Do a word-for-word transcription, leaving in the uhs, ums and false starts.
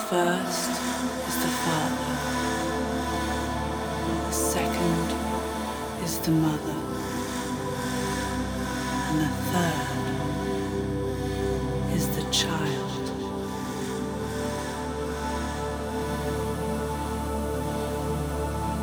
first is the father, the second is the mother, and the third is the child.